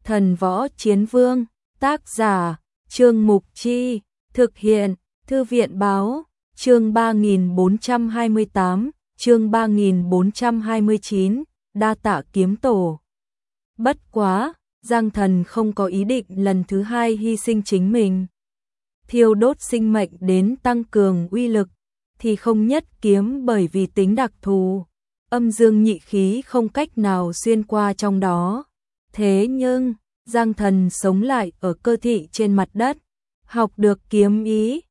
Thần Võ Chiến Vương, tác giả, Trương Mục Chi, thực hiện, Thư viện Báo, chương 3428, chương 3429, đa tạ kiếm tổ. Bất quá, Giang Thần không có ý định lần thứ hai hy sinh chính mình. Thiêu đốt sinh mệnh đến tăng cường uy lực, thì không nhất kiếm bởi vì tính đặc thù, âm dương nhị khí không cách nào xuyên qua trong đó. Thế nhưng, Giang Thần sống lại ở cơ thị trên mặt đất, học được kiếm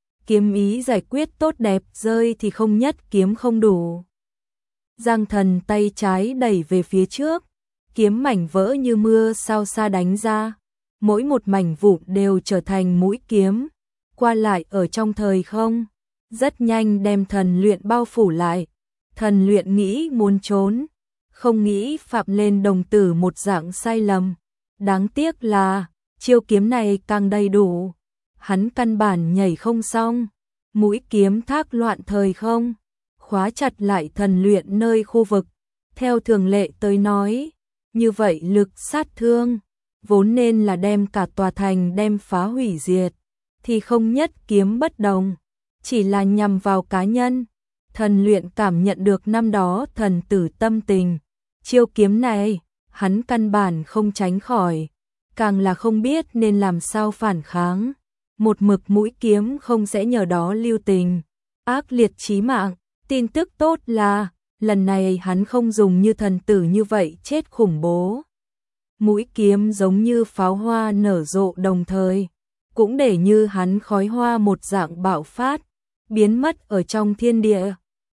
ý giải quyết tốt đẹp rơi thì không nhất kiếm không đủ. Giang Thần tay trái đẩy về phía trước, kiếm mảnh vỡ như mưa sao xa đánh ra, mỗi một mảnh vụn đều trở thành mũi kiếm, qua lại ở trong thời không, rất nhanh đem Thần Luyện bao phủ lại. Thần Luyện nghĩ muốn trốn, không nghĩ phạm lên đồng tử một dạng sai lầm. Đáng tiếc là, chiêu kiếm này càng đầy đủ, hắn căn bản nhảy không xong, mũi kiếm thác loạn thời không, khóa chặt lại Thần Luyện nơi khu vực. Theo thường lệ tới nói, như vậy lực sát thương, vốn nên là đem cả tòa thành đem phá hủy diệt, thì không nhất kiếm bất đồng, chỉ là nhằm vào cá nhân. Thần Luyện cảm nhận được năm đó thần tử tâm tình, chiêu kiếm này, hắn căn bản không tránh khỏi, càng là không biết nên làm sao phản kháng. Một mực mũi kiếm không sẽ nhờ đó lưu tình, ác liệt chí mạng. Tin tức tốt là, lần này hắn không dùng như thần tử như vậy chết khủng bố. Mũi kiếm giống như pháo hoa nở rộ đồng thời, cũng để như hắn khói hoa một dạng bạo phát, biến mất ở trong thiên địa.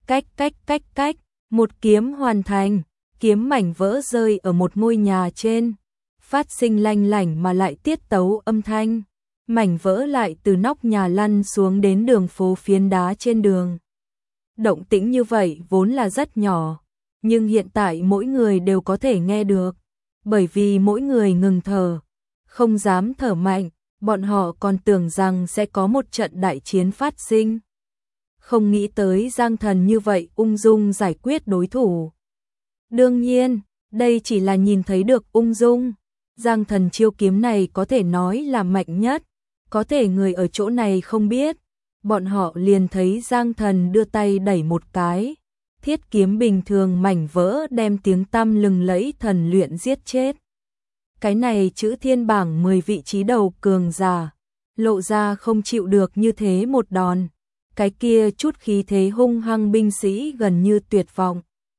Cách, một kiếm hoàn thành, kiếm mảnh vỡ rơi ở một ngôi nhà trên, phát sinh lanh lảnh mà lại tiết tấu âm thanh, mảnh vỡ lại từ nóc nhà lăn xuống đến đường phố phiến đá trên đường. Động tĩnh như vậy vốn là rất nhỏ, nhưng hiện tại mỗi người đều có thể nghe được, bởi vì mỗi người ngừng thở, không dám thở mạnh, bọn họ còn tưởng rằng sẽ có một trận đại chiến phát sinh. Không nghĩ tới Giang Thần như vậy ung dung giải quyết đối thủ. Đương nhiên, đây chỉ là nhìn thấy được ung dung. Giang Thần chiêu kiếm này có thể nói là mạnh nhất, có thể người ở chỗ này không biết. Bọn họ liền thấy Giang Thần đưa tay đẩy một cái, thiết kiếm bình thường mảnh vỡ đem tiếng tăm lừng lẫy Thần Luyện giết chết. Cái này chữ thiên bảng 10 vị trí đầu cường giả, lộ ra không chịu được như thế một đòn. Cái kia chút khí thế hung hăng binh sĩ gần như tuyệt vọng.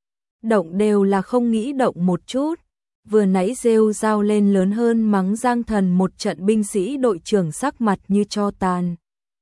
Động đều là không nghĩ động một chút. Vừa nãy rêu rao lên lớn hơn mắng Giang Thần một trận, binh sĩ đội trưởng sắc mặt như tro tàn,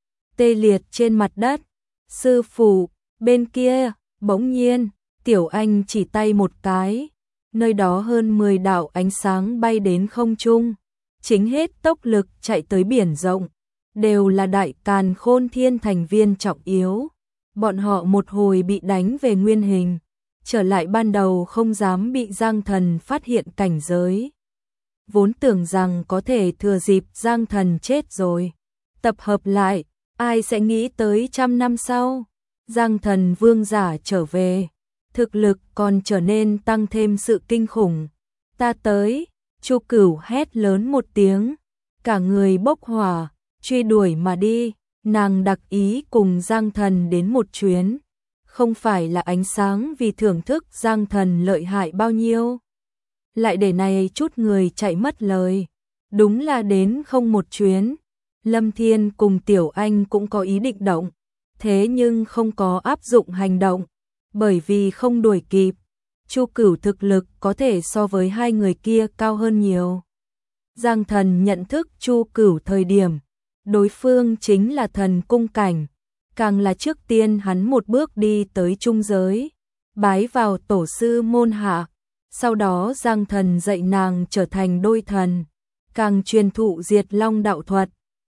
tê liệt trên mặt đất. Sư phụ, bên kia, bỗng nhiên, Tiểu Anh chỉ tay một cái. Nơi đó hơn 10 đạo ánh sáng bay đến không trung, chính hết tốc lực chạy tới biển rộng. Đều là Đại Càn Khôn Thiên thành viên trọng yếu. Bọn họ một hồi bị đánh về nguyên hình, trở lại ban đầu không dám bị Giang Thần phát hiện cảnh giới. Vốn tưởng rằng có thể thừa dịp Giang Thần chết rồi, tập hợp lại, ai sẽ nghĩ tới 100 năm sau, Giang Thần vương giả trở về, thực lực còn trở nên tăng thêm sự kinh khủng. Ta tới, Chu Cửu hét lớn một tiếng, cả người bốc hỏa, truy đuổi mà đi. Nàng đặc ý cùng Giang Thần đến một chuyến, không phải là ánh sáng vì thưởng thức Giang Thần lợi hại bao nhiêu, lại để này chút người chạy mất lời. Đúng là đến không một chuyến. Lâm Thiên cùng Tiểu Anh cũng có ý định động, thế nhưng không có áp dụng hành động, bởi vì không đuổi kịp. Chu Cửu thực lực có thể so với hai người kia cao hơn nhiều. Giang Thần nhận thức Chu Cửu thời điểm, đối phương chính là thần cung cảnh, càng là trước tiên hắn một bước đi tới trung giới, bái vào tổ sư môn hạ, sau đó Giang Thần dạy nàng trở thành đôi thần, càng truyền thụ Diệt Long đạo thuật.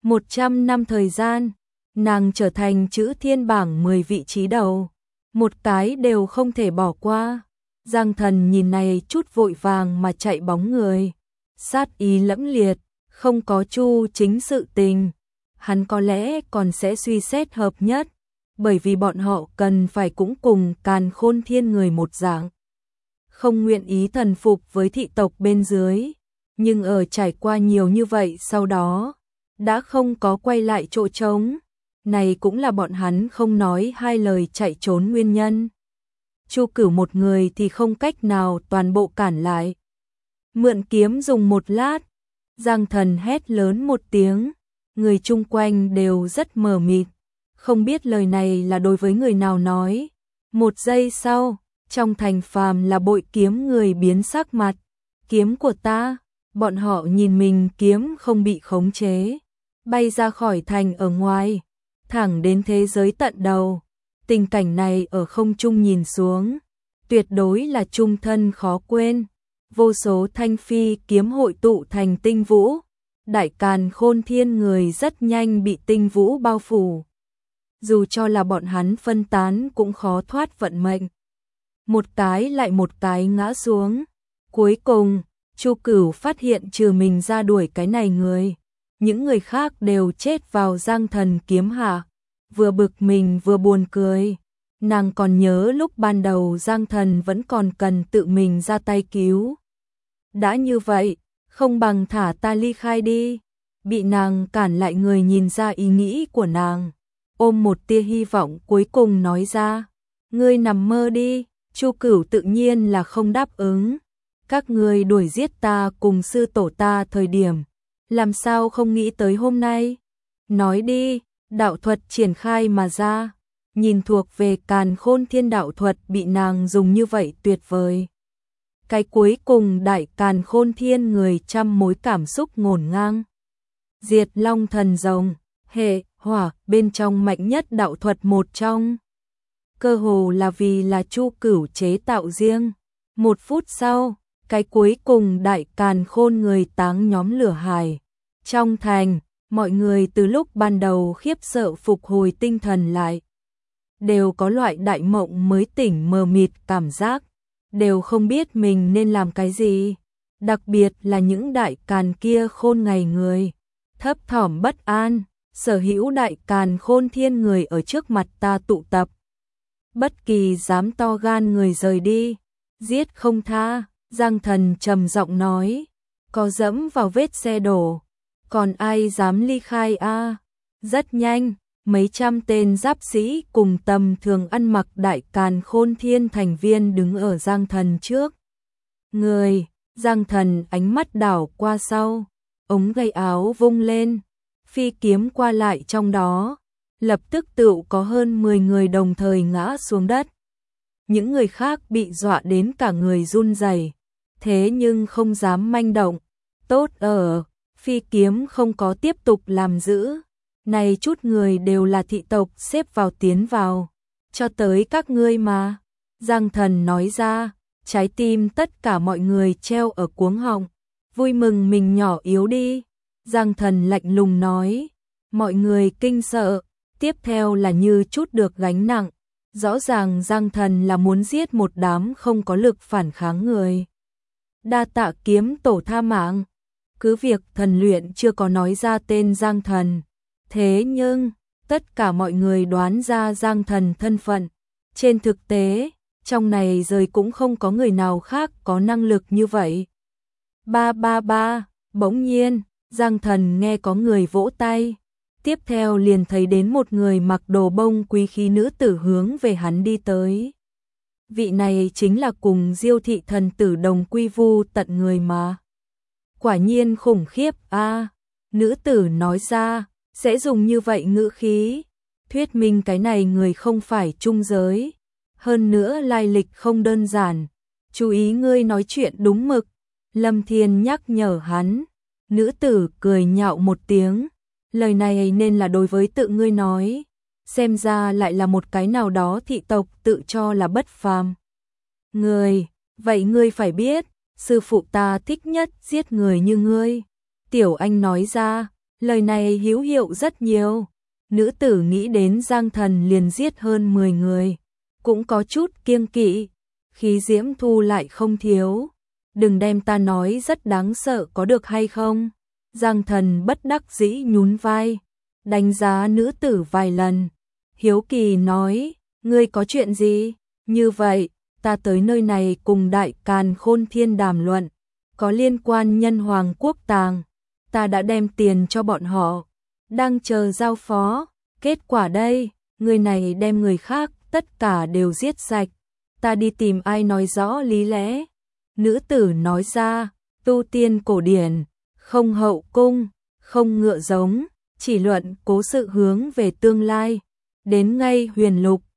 100 năm thời gian, nàng trở thành chữ thiên bảng 10 vị trí đầu, một cái đều không thể bỏ qua. Giang Thần nhìn này chút vội vàng mà chạy bóng người, sát ý lẫm liệt, không có Chu Chính sự tình, hắn có lẽ còn sẽ suy xét hợp nhất, bởi vì bọn họ cần phải cũng cùng Càn Khôn Thiên người một dạng, không nguyện ý thần phục với thị tộc bên dưới. nhưng ở trải qua nhiều như vậy sau đó, đã không có quay lại chỗ trống. Này cũng là bọn hắn không nói hai lời chạy trốn nguyên nhân. Chu Cửu một người thì không cách nào toàn bộ cản lại. Mượn kiếm dùng một lát, Giang Thần hét lớn một tiếng, người chung quanh đều rất mờ mịt, không biết lời này là đối với người nào nói. Một giây sau, trong thành phàm là bội kiếm người biến sắc mặt, kiếm của ta, bọn họ nhìn mình kiếm không bị khống chế, bay ra khỏi thành ở ngoài, thẳng đến thế giới tận đầu. Tình cảnh này ở không trung nhìn xuống, tuyệt đối là trung thân khó quên. Vô số thanh phi kiếm hội tụ thành tinh vũ, đại càn khôn thiên người rất nhanh bị tinh vũ bao phủ. Dù cho là bọn hắn phân tán cũng khó thoát vận mệnh. Một cái lại một cái ngã xuống. Cuối cùng, Chu Cửu phát hiện trừ mình ra đuổi cái này người, những người khác đều chết vào Giang Thần kiếm hạ. Vừa bực mình vừa buồn cười. Nàng còn nhớ lúc ban đầu Giang Thần vẫn còn cần tự mình ra tay cứu. Đã như vậy, không bằng thả ta ly khai đi. Bị nàng cản lại người nhìn ra ý nghĩ của nàng, ôm một tia hy vọng cuối cùng nói ra, ngươi nằm mơ đi. Chu Cửu tự nhiên là không đáp ứng. Các ngươi đuổi giết ta cùng sư tổ ta thời điểm, làm sao không nghĩ tới hôm nay? Nói đi. Đạo thuật triển khai mà ra, nhìn thuộc về càn khôn thiên đạo thuật bị nàng dùng như vậy tuyệt vời. Cái cuối cùng đại càn khôn thiên người trăm mối cảm xúc ngổn ngang. Diệt long thần rồng, hệ, hỏa, bên trong mạnh nhất đạo thuật một trong. Cơ hồ là vì là Chu Cửu chế tạo riêng. Một phút sau, cái cuối cùng đại càn khôn người táng nhóm lửa hải. Trong thành, mọi người từ lúc ban đầu khiếp sợ phục hồi tinh thần lại, đều có loại đại mộng mới tỉnh mờ mịt cảm giác, đều không biết mình nên làm cái gì. Đặc biệt là những đại càn kia khôn ngày người, thấp thỏm bất an, sở hữu đại càn khôn thiên người ở trước mặt ta tụ tập. Bất kỳ dám to gan người rời đi, giết không tha. Giang Thần trầm giọng nói, có dẫm vào vết xe đổ, còn ai dám ly khai a? Rất nhanh, mấy trăm tên giáp sĩ cùng tầm thường ăn mặc đại càn khôn thiên thành viên đứng ở Giang Thần trước. Người, Giang Thần ánh mắt đảo qua sau, ống tay áo vung lên, phi kiếm qua lại trong đó, lập tức tựu có hơn 10 người đồng thời ngã xuống đất. Những người khác bị dọa đến cả người run rẩy, thế nhưng không dám manh động. Tốt ở phi kiếm không có tiếp tục làm giữ. Này chút người đều là thị tộc xếp vào tiến vào. Cho tới các ngươi mà. Giang Thần nói ra, trái tim tất cả mọi người treo ở cuống họng. Vui mừng mình nhỏ yếu đi. Giang Thần lạnh lùng nói. Mọi người kinh sợ. Tiếp theo là như chút được gánh nặng. Rõ ràng Giang Thần là muốn giết một đám không có lực phản kháng người. Đa tạ kiếm tổ tha mạng. Cứ việc thần luyện chưa có nói ra tên Giang Thần, thế nhưng tất cả mọi người đoán ra Giang Thần thân phận. Trên thực tế, trong này rời cũng không có người nào khác có năng lực như vậy. Ba ba ba, bỗng nhiên, Giang Thần nghe có người vỗ tay. Tiếp theo liền thấy đến một người mặc đồ bông quý khí nữ tử hướng về hắn đi tới. Vị này chính là cùng Diêu thị thần tử đồng quy vu tận người mà. Quả nhiên khủng khiếp a. Nữ tử nói ra, sẽ dùng như vậy ngữ khí, thuyết minh cái này người không phải trung giới, hơn nữa lai lịch không đơn giản. Chú ý ngươi nói chuyện đúng mực. Lâm Thiên nhắc nhở hắn. Nữ tử cười nhạo một tiếng, lời này nên là đối với tự ngươi nói, xem ra lại là một cái nào đó thị tộc tự cho là bất phàm. Người, vậy ngươi phải biết, sư phụ ta thích nhất giết người như ngươi. Tiểu Anh nói ra, lời này hữu hiệu rất nhiều. Nữ tử nghĩ đến Giang Thần liền giết hơn 10 người, cũng có chút kiêng kỵ, khí diễm thu lại không thiếu. Đừng đem ta nói rất đáng sợ có được hay không? Giang Thần bất đắc dĩ nhún vai, đánh giá nữ tử vài lần. Hiếu kỳ nói, ngươi có chuyện gì? Như vậy, ta tới nơi này cùng đại càn khôn thiên đàm luận, có liên quan nhân hoàng quốc tàng, ta đã đem tiền cho bọn họ, đang chờ giao phó, kết quả đây, người này đem người khác tất cả đều giết sạch, ta đi tìm ai nói rõ lý lẽ. Nữ tử nói ra, tu tiên cổ điển, không hậu cung, không ngựa giống, chỉ luận cố sự hướng về tương lai, đến ngay huyền lục,